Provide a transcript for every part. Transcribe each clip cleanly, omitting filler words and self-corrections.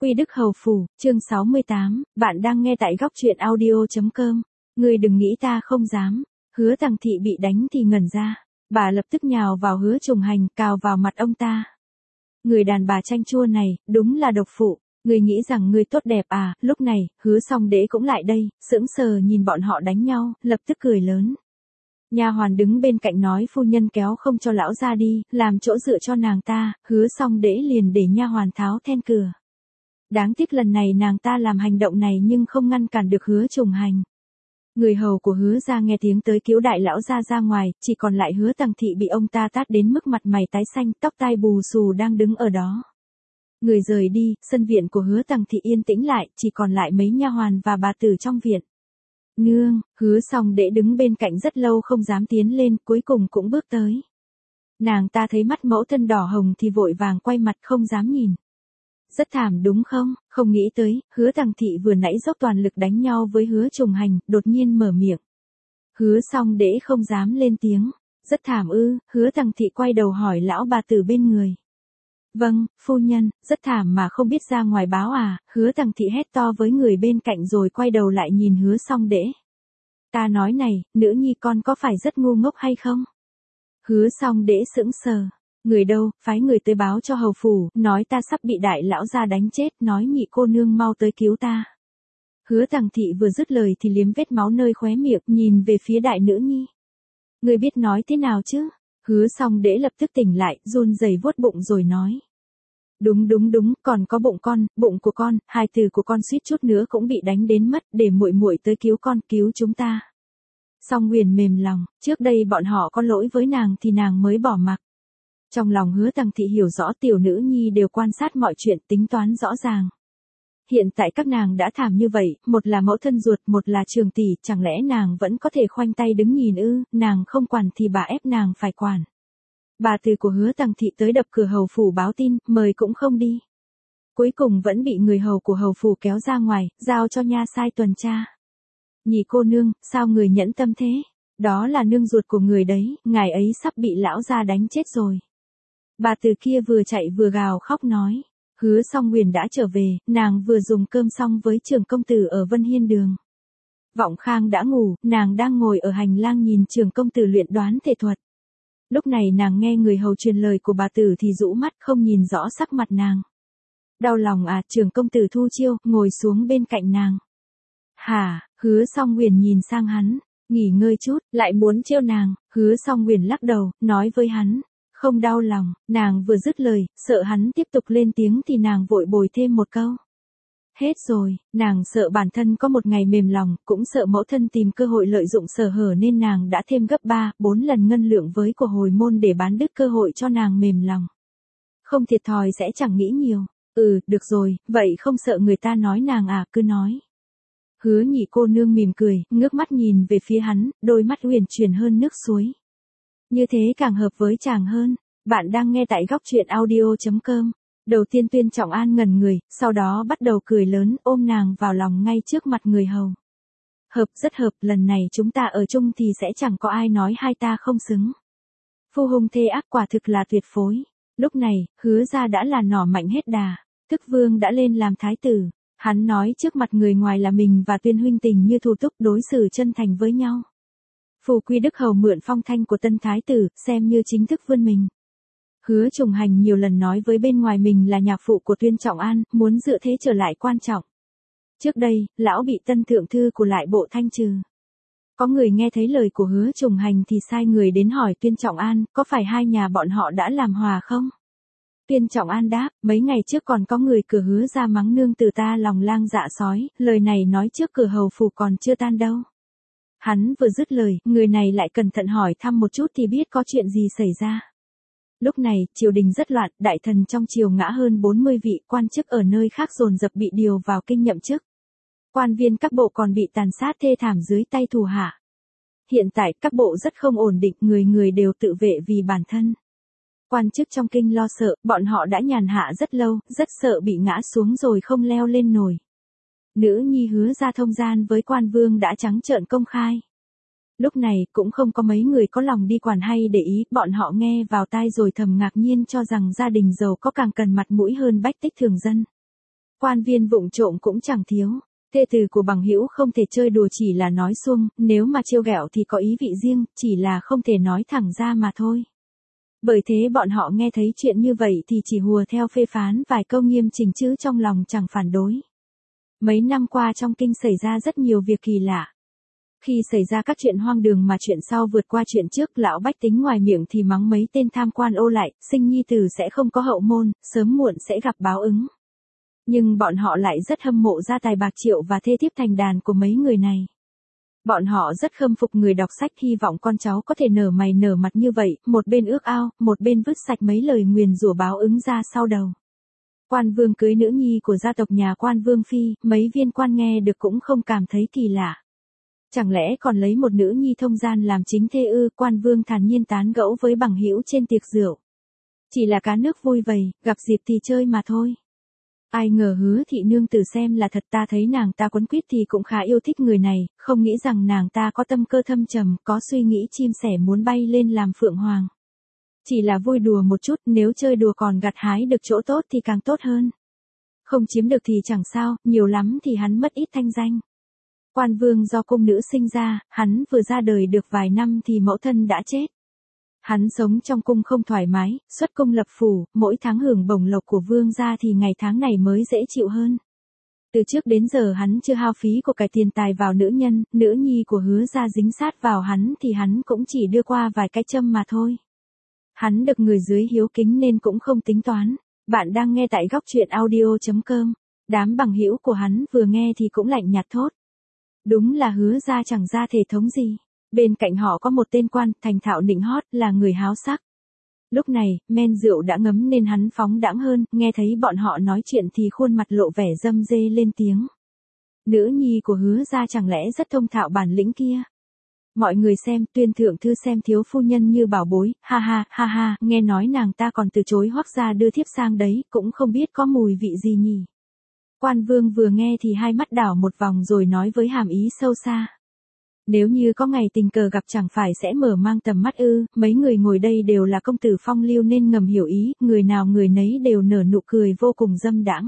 Quy Đức Hầu Phủ, chương 68, bạn đang nghe tại góc truyện audio.com. Ngươi đừng nghĩ ta không dám. Hứa Tằng Thị bị đánh thì ngẩn ra. Bà lập tức nhào vào Hứa Trùng Hành, cào vào mặt ông ta. Người đàn bà chanh chua này, đúng là độc phụ. Ngươi nghĩ rằng ngươi tốt đẹp à? Lúc này, Hứa Song Đễ cũng lại đây, sững sờ nhìn bọn họ đánh nhau, lập tức cười lớn. Nha hoàn đứng bên cạnh nói phu nhân kéo không cho lão ra đi, làm chỗ dựa cho nàng ta. Hứa Song Đễ liền để nha hoàn tháo then cửa. Đáng tiếc lần này nàng ta làm hành động này nhưng không ngăn cản được Hứa Trùng Hành. Người hầu của Hứa gia nghe tiếng tới cứu đại lão gia ra ngoài, chỉ còn lại Hứa Tằng Thị bị ông ta tát đến mức mặt mày tái xanh, tóc tai bù xù đang đứng ở đó. Người rời đi, sân viện của Hứa Tằng Thị yên tĩnh lại, chỉ còn lại mấy nha hoàn và bà tử trong viện. Nương, Hứa Song Đễ đứng bên cạnh rất lâu không dám tiến lên, cuối cùng cũng bước tới. Nàng ta thấy mắt mẫu thân đỏ hồng thì vội vàng quay mặt không dám nhìn. Rất thảm đúng không? Không nghĩ tới, Hứa Tằng Thị vừa nãy dốc toàn lực đánh nhau với Hứa Trùng Hành, đột nhiên mở miệng. Hứa Song Đễ không dám lên tiếng. Rất thảm ư? Hứa Tằng Thị quay đầu hỏi lão bà tử bên người. Vâng, phu nhân, rất thảm mà không biết ra ngoài báo à? Hứa Tằng Thị hét to với người bên cạnh rồi quay đầu lại nhìn Hứa Song Đễ. Ta nói này, nữ nhi con có phải rất ngu ngốc hay không? Hứa Song Đễ sững sờ. Người đâu, phái người tới báo cho hầu phủ, nói ta sắp bị đại lão gia đánh chết, nói nhị cô nương mau tới cứu ta. Hứa Tằng Thị vừa dứt lời thì liếm vết máu nơi khóe miệng, nhìn về phía đại nữ nhi. Người biết nói thế nào chứ? Hứa Song Đễ lập tức tỉnh lại, run rẩy vuốt bụng rồi nói. Đúng, còn có bụng của con, hài tử của con suýt chút nữa cũng bị đánh đến mất, để muội muội tới cứu con, cứu chúng ta. Song Huyền mềm lòng, trước đây bọn họ có lỗi với nàng thì nàng mới bỏ mặc. Trong lòng Hứa Tằng Thị hiểu rõ tiểu nữ nhi đều quan sát mọi chuyện, tính toán rõ ràng. Hiện tại các nàng đã thảm như vậy, một là mẫu thân ruột, một là trường tỷ, chẳng lẽ nàng vẫn có thể khoanh tay đứng nhìn ư? Nàng không quản thì bà ép nàng phải quản. Bà từ của Hứa Tằng Thị tới đập cửa hầu phủ báo tin, mời cũng không đi. Cuối cùng vẫn bị người hầu của hầu phủ kéo ra ngoài, giao cho nha sai tuần tra. Nhị cô nương, sao người nhẫn tâm thế? Đó là nương ruột của người đấy, ngài ấy sắp bị lão gia đánh chết rồi. Bà từ kia vừa chạy vừa gào khóc nói. Hứa Song Huyền đã trở về, nàng vừa dùng cơm xong với trưởng công tử ở Vân Hiên Đường. Vọng Khang đã ngủ, nàng đang ngồi ở hành lang nhìn trưởng công tử luyện đoán thể thuật. Lúc này nàng nghe người hầu truyền lời của bà tử thì rũ mắt không nhìn rõ sắc mặt nàng. Đau lòng à? Trưởng công tử thu chiêu, ngồi xuống bên cạnh nàng. Hả? Hứa Song Huyền nhìn sang hắn, nghỉ ngơi chút, lại muốn chiêu nàng. Hứa Song Huyền lắc đầu, nói với hắn. Không đau lòng, nàng vừa dứt lời, sợ hắn tiếp tục lên tiếng thì nàng vội bồi thêm một câu. Hết rồi, nàng sợ bản thân có một ngày mềm lòng, cũng sợ mẫu thân tìm cơ hội lợi dụng sở hở nên nàng đã thêm gấp 3-4 lần ngân lượng với của hồi môn để bán đứt cơ hội cho nàng mềm lòng. Không thiệt thòi sẽ chẳng nghĩ nhiều. Được rồi, vậy không sợ người ta nói nàng à, cứ nói. Hứa nhị cô nương mỉm cười, ngước mắt nhìn về phía hắn, đôi mắt huyền chuyển hơn nước suối. Như thế càng hợp với chàng hơn. Bạn đang nghe tại góc truyện audio.com. Đầu tiên Tuyên Trọng An ngẩn người, sau đó bắt đầu cười lớn, ôm nàng vào lòng ngay trước mặt người hầu. Hợp, rất hợp, lần này chúng ta ở chung thì sẽ chẳng có ai nói hai ta không xứng. Phu hung thê ác quả thực là tuyệt phối. Lúc này, Hứa gia đã là nỏ mạnh hết đà. Thức Vương đã lên làm thái tử. Hắn nói trước mặt người ngoài là mình và Tuyên huynh tình như thù túc, đối xử chân thành với nhau. Phù Quy Đức Hầu mượn phong thanh của tân thái tử, xem như chính thức vươn mình. Hứa Trùng Hành nhiều lần nói với bên ngoài mình là nhạc phụ của Tuyên Trọng An, muốn dựa thế trở lại quan trọng. Trước đây, lão bị tân thượng thư của lại bộ thanh trừ. Có người nghe thấy lời của Hứa Trùng Hành thì sai người đến hỏi Tuyên Trọng An, có phải hai nhà bọn họ đã làm hòa không? Tuyên Trọng An đáp, mấy ngày trước còn có người cửa Hứa ra mắng nương từ ta lòng lang dạ sói, lời này nói trước cửa hầu phủ còn chưa tan đâu. Hắn vừa dứt lời, người này lại cẩn thận hỏi thăm một chút thì biết có chuyện gì xảy ra. Lúc này, triều đình rất loạn, đại thần trong triều ngã hơn 40 vị, quan chức ở nơi khác dồn dập bị điều vào kinh nhậm chức. Quan viên các bộ còn bị tàn sát thê thảm dưới tay thủ hạ. Hiện tại, các bộ rất không ổn định, người người đều tự vệ vì bản thân. Quan chức trong kinh lo sợ, bọn họ đã nhàn hạ rất lâu, rất sợ bị ngã xuống rồi không leo lên nổi. Nữ nhi Hứa ra thông gian với quan vương đã trắng trợn công khai. Lúc này, cũng không có mấy người có lòng đi quản hay để ý, bọn họ nghe vào tai rồi thầm ngạc nhiên cho rằng gia đình giàu có càng cần mặt mũi hơn bách tích thường dân. Quan viên vụng trộm cũng chẳng thiếu. Thê tử của bằng hữu không thể chơi đùa chỉ là nói suông, nếu mà trêu ghẹo thì có ý vị riêng, chỉ là không thể nói thẳng ra mà thôi. Bởi thế bọn họ nghe thấy chuyện như vậy thì chỉ hùa theo phê phán vài câu nghiêm chỉnh chứ trong lòng chẳng phản đối. Mấy năm qua trong kinh xảy ra rất nhiều việc kỳ lạ. Khi xảy ra các chuyện hoang đường mà chuyện sau vượt qua chuyện trước, lão bách tính ngoài miệng thì mắng mấy tên tham quan ô lại, sinh nhi tử sẽ không có hậu môn, sớm muộn sẽ gặp báo ứng. Nhưng bọn họ lại rất hâm mộ gia tài bạc triệu và thê thiếp thành đàn của mấy người này. Bọn họ rất khâm phục người đọc sách, hy vọng con cháu có thể nở mày nở mặt như vậy, một bên ước ao, một bên vứt sạch mấy lời nguyền rủa báo ứng ra sau đầu. Quan vương cưới nữ nhi của gia tộc nhà Quan Vương Phi, mấy viên quan nghe được cũng không cảm thấy kỳ lạ. Chẳng lẽ còn lấy một nữ nhi thông gian làm chính thê ư? Quan vương thản nhiên tán gẫu với bằng hữu trên tiệc rượu. Chỉ là cá nước vui vầy, gặp dịp thì chơi mà thôi. Ai ngờ Hứa thị nương tử xem là thật, ta thấy nàng ta quấn quýt thì cũng khá yêu thích người này, không nghĩ rằng nàng ta có tâm cơ thâm trầm, có suy nghĩ chim sẻ muốn bay lên làm phượng hoàng. Chỉ là vui đùa một chút, nếu chơi đùa còn gặt hái được chỗ tốt thì càng tốt hơn. Không chiếm được thì chẳng sao, nhiều lắm thì hắn mất ít thanh danh. Quan vương do cung nữ sinh ra, hắn vừa ra đời được vài năm thì mẫu thân đã chết. Hắn sống trong cung không thoải mái, xuất cung lập phủ, mỗi tháng hưởng bổng lộc của vương gia thì ngày tháng này mới dễ chịu hơn. Từ trước đến giờ hắn chưa hao phí của cải tiền tài vào nữ nhân, nữ nhi của Hứa gia dính sát vào hắn thì hắn cũng chỉ đưa qua vài cái châm mà thôi. Hắn được người dưới hiếu kính nên cũng không tính toán. Bạn đang nghe tại góc truyện audio.com. Đám bằng hữu của hắn vừa nghe thì cũng lạnh nhạt thốt. Đúng là Hứa gia chẳng ra thể thống gì. Bên cạnh họ có một tên quan, thành thạo nịnh hót, là người háo sắc. Lúc này, men rượu đã ngấm nên hắn phóng đãng hơn, nghe thấy bọn họ nói chuyện thì khuôn mặt lộ vẻ râm rê lên tiếng. Nữ nhi của Hứa gia chẳng lẽ rất thông thạo bản lĩnh kia. Mọi người xem, tuyên thượng thư xem thiếu phu nhân như bảo bối, ha ha, nghe nói nàng ta còn từ chối Hoắc gia đưa thiếp sang đấy, cũng không biết có mùi vị gì nhỉ. Quan vương vừa nghe thì hai mắt đảo một vòng rồi nói với hàm ý sâu xa. Nếu như có ngày tình cờ gặp chẳng phải sẽ mở mang tầm mắt ư? Mấy người ngồi đây đều là công tử phong lưu nên ngầm hiểu ý, người nào người nấy đều nở nụ cười vô cùng dâm đãng.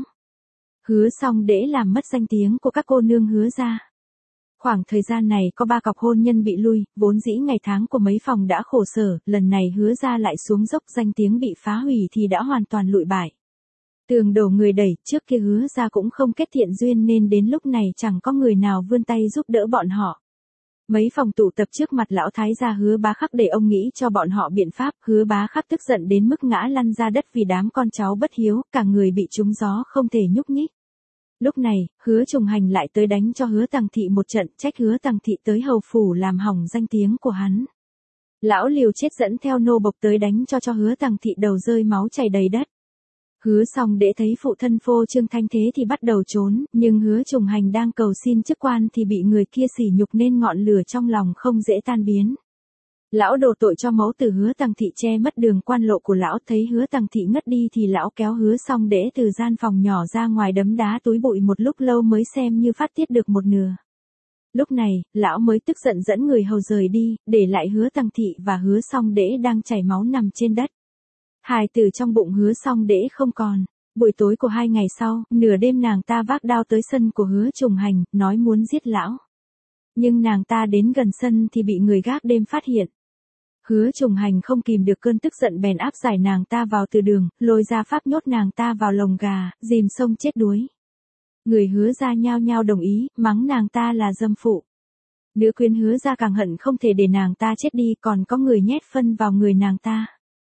Hứa xong để làm mất danh tiếng của các cô nương Hứa gia. Khoảng thời gian này có 3 cọc hôn nhân bị lui, vốn dĩ ngày tháng của mấy phòng đã khổ sở, lần này Hứa gia lại xuống dốc, danh tiếng bị phá hủy thì đã hoàn toàn lụi bại. Tường đổ người đẩy, trước kia Hứa gia cũng không kết thiện duyên nên đến lúc này chẳng có người nào vươn tay giúp đỡ bọn họ. Mấy phòng tụ tập trước mặt lão thái gia Hứa Bá Khắc để ông nghĩ cho bọn họ biện pháp. Hứa Bá Khắc tức giận đến mức ngã lăn ra đất vì đám con cháu bất hiếu, cả người bị trúng gió không thể nhúc nhích. Lúc này, Hứa Trùng Hành lại tới đánh cho Hứa Tằng Thị một trận, trách Hứa Tằng Thị tới hầu phủ làm hỏng danh tiếng của hắn. Lão liều chết dẫn theo nô bộc tới đánh cho Hứa Tằng Thị đầu rơi máu chảy đầy đất. Hứa xong để thấy phụ thân phô trương thanh thế thì bắt đầu trốn, nhưng Hứa Trùng Hành đang cầu xin chức quan thì bị người kia sỉ nhục nên ngọn lửa trong lòng không dễ tan biến. Lão đổ tội cho mẫu tử Hứa Tằng Thị che mất đường quan lộ của lão, thấy Hứa Tằng Thị ngất đi thì lão kéo Hứa xong để từ gian phòng nhỏ ra ngoài đấm đá túi bụi một lúc lâu mới xem như phát tiết được một nửa. Lúc này, lão mới tức giận dẫn người hầu rời đi, để lại Hứa Tằng Thị và Hứa xong để đang chảy máu nằm trên đất. Hài tử trong bụng Hứa xong để không còn. Buổi tối của 2 ngày sau, nửa đêm nàng ta vác đao tới sân của Hứa Trùng Hành, nói muốn giết lão. Nhưng nàng ta đến gần sân thì bị người gác đêm phát hiện. Hứa Trùng Hành không kìm được cơn tức giận bèn áp giải nàng ta vào từ đường, lôi ra pháp nhốt nàng ta vào lồng gà, dìm sông chết đuối. Người Hứa gia nhao nhao đồng ý, mắng nàng ta là dâm phụ. Nữ quyến Hứa gia càng hận không thể để nàng ta chết đi, còn có người nhét phân vào người nàng ta.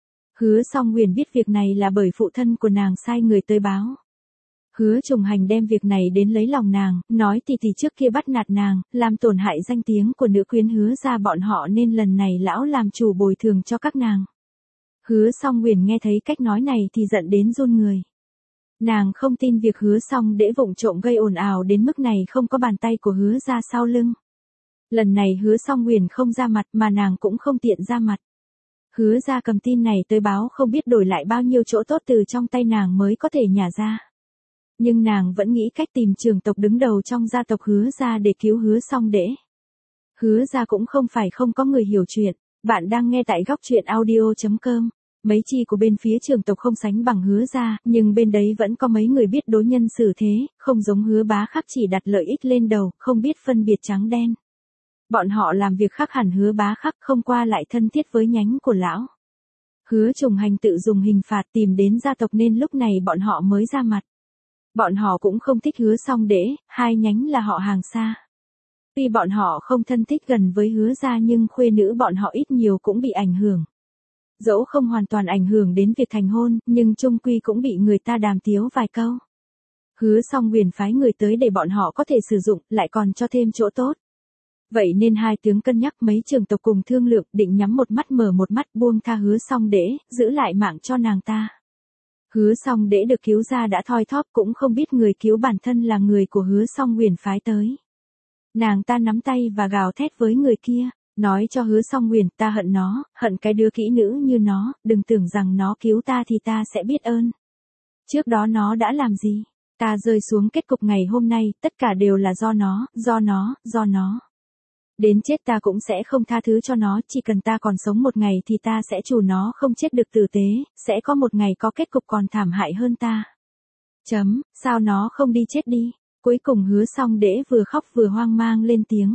Hứa Song Huyền biết việc này là bởi phụ thân của nàng sai người tới báo. Hứa Trùng Hành đem việc này đến lấy lòng nàng, nói tỷ trước kia bắt nạt nàng, làm tổn hại danh tiếng của nữ quyến Hứa gia bọn họ nên lần này lão làm chủ bồi thường cho các nàng. Hứa Song Huyền nghe thấy cách nói này thì giận đến run người. Nàng không tin việc Hứa Song để vụng trộm gây ồn ào đến mức này không có bàn tay của Hứa gia sau lưng. Lần này Hứa Song Huyền không ra mặt mà nàng cũng không tiện ra mặt. Hứa gia cầm tin này tới báo không biết đổi lại bao nhiêu chỗ tốt từ trong tay nàng mới có thể nhả ra. Nhưng nàng vẫn nghĩ cách tìm trưởng tộc đứng đầu trong gia tộc Hứa gia để cứu Hứa Song Đễ. Hứa gia cũng không phải không có người hiểu chuyện. Bạn đang nghe tại góc truyện audio.com. Mấy chi của bên phía Trường tộc không sánh bằng Hứa gia, nhưng bên đấy vẫn có mấy người biết đối nhân xử thế, không giống Hứa Bá Khắc chỉ đặt lợi ích lên đầu, không biết phân biệt trắng đen. Bọn họ làm việc khác hẳn Hứa Bá Khắc, không qua lại thân thiết với nhánh của lão. Hứa Trùng Hành tự dùng hình phạt tìm đến gia tộc nên lúc này bọn họ mới ra mặt. Bọn họ cũng không thích Hứa Song Đễ, hai nhánh là họ hàng xa. Tuy bọn họ không thân thích gần với Hứa gia nhưng khuê nữ bọn họ ít nhiều cũng bị ảnh hưởng. Dẫu không hoàn toàn ảnh hưởng đến việc thành hôn, nhưng chung quy cũng bị người ta đàm tiếu vài câu. Hứa Song Huyền phái người tới để bọn họ có thể sử dụng, lại còn cho thêm chỗ tốt. Vậy nên hai tướng cân nhắc mấy Trường tộc cùng thương lượng, định nhắm một mắt mở một mắt buông tha Hứa Song Đễ, giữ lại mạng cho nàng ta. Hứa Song Đễ được cứu ra đã thoi thóp, cũng không biết người cứu bản thân là người của Hứa Song Huyền phái tới. Nàng ta nắm tay và gào thét với người kia, nói cho Hứa Song Huyền, ta hận nó, hận cái đứa kỹ nữ như nó, đừng tưởng rằng nó cứu ta thì ta sẽ biết ơn. Trước đó nó đã làm gì? Ta rơi xuống kết cục ngày hôm nay, tất cả đều là do nó. Đến chết ta cũng sẽ không tha thứ cho nó, chỉ cần ta còn sống một ngày thì ta sẽ trù nó không chết được tử tế, sẽ có một ngày có kết cục còn thảm hại hơn ta. Sao nó không đi chết đi? Cuối cùng Hứa Song Đễ vừa khóc vừa hoang mang lên tiếng.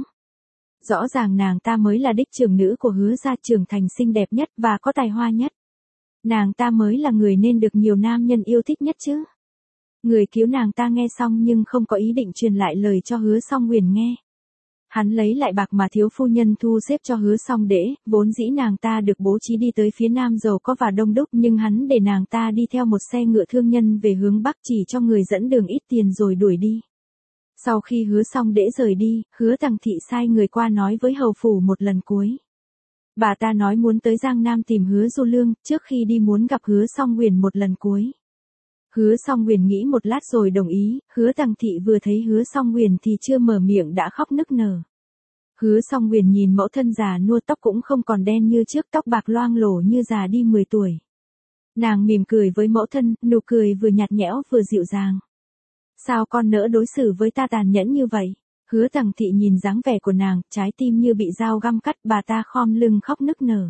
Rõ ràng nàng ta mới là đích trưởng nữ của Hứa gia, trưởng thành xinh đẹp nhất và có tài hoa nhất. Nàng ta mới là người nên được nhiều nam nhân yêu thích nhất chứ. Người cứu nàng ta nghe xong nhưng không có ý định truyền lại lời cho Hứa Song Huyền nghe. Hắn lấy lại bạc mà thiếu phu nhân thu xếp cho Hứa Song Đễ, vốn dĩ nàng ta được bố trí đi tới phía nam giàu có và đông đúc, nhưng hắn để nàng ta đi theo một xe ngựa thương nhân về hướng bắc, chỉ cho người dẫn đường ít tiền rồi đuổi đi. Sau khi Hứa Song Đễ rời đi, Hứa Tằng Thị sai người qua nói với hầu phủ một lần cuối. Bà ta nói muốn tới Giang Nam tìm Hứa Du Lương, trước khi đi muốn gặp Hứa Song Huyền một lần cuối. Hứa Song Huyền nghĩ một lát rồi đồng ý, Hứa Tằng Thị vừa thấy Hứa Song Huyền thì chưa mở miệng đã khóc nức nở. Hứa Song Huyền nhìn mẫu thân già nua, tóc cũng không còn đen như trước, tóc bạc loang lổ như già đi 10 tuổi. Nàng mỉm cười với mẫu thân, nụ cười vừa nhạt nhẽo vừa dịu dàng. Sao con nỡ đối xử với ta tàn nhẫn như vậy? Hứa Tằng Thị nhìn dáng vẻ của nàng, trái tim như bị dao găm cắt, bà ta khom lưng khóc nức nở.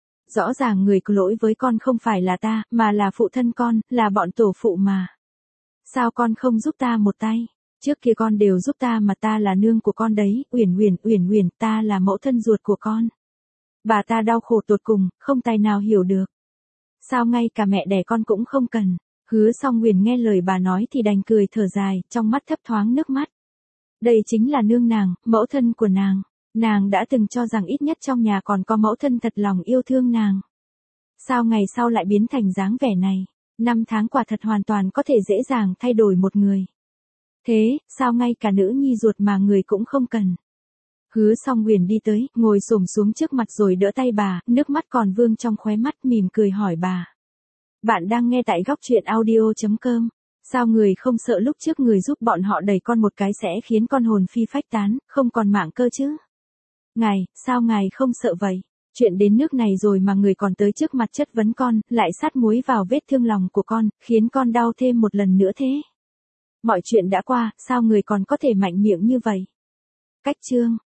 Rõ ràng người có lỗi với con không phải là ta, mà là phụ thân con, là bọn tổ phụ mà. Sao con không giúp ta một tay? Trước kia con đều giúp ta mà, ta là nương của con đấy, Uyển, ta là mẫu thân ruột của con. Bà ta đau khổ tột cùng, không tài nào hiểu được. Sao ngay cả mẹ đẻ con cũng không cần? Hứa Song Huyền nghe lời bà nói thì đành cười thở dài, trong mắt thấp thoáng nước mắt. Đây chính là nương nàng, mẫu thân của nàng. Nàng đã từng cho rằng ít nhất trong nhà còn có mẫu thân thật lòng yêu thương nàng. Sao ngày sau lại biến thành dáng vẻ này? 5 tháng quả thật hoàn toàn có thể dễ dàng thay đổi một người. Thế, sao ngay cả nữ nhi ruột mà người cũng không cần? Hứa Song Huyền đi tới, ngồi xổm xuống trước mặt rồi đỡ tay bà, nước mắt còn vương trong khóe mắt, mỉm cười hỏi bà. Bạn đang nghe tại góc truyện audio.com. Sao người không sợ lúc trước người giúp bọn họ đẩy con một cái sẽ khiến con hồn phi phách tán, không còn mạng cơ chứ? Sao ngài không sợ vậy? Chuyện đến nước này rồi mà người còn tới trước mặt chất vấn con, lại sát muối vào vết thương lòng của con, khiến con đau thêm một lần nữa thế. Mọi chuyện đã qua, sao người còn có thể mạnh miệng như vậy? Cách chương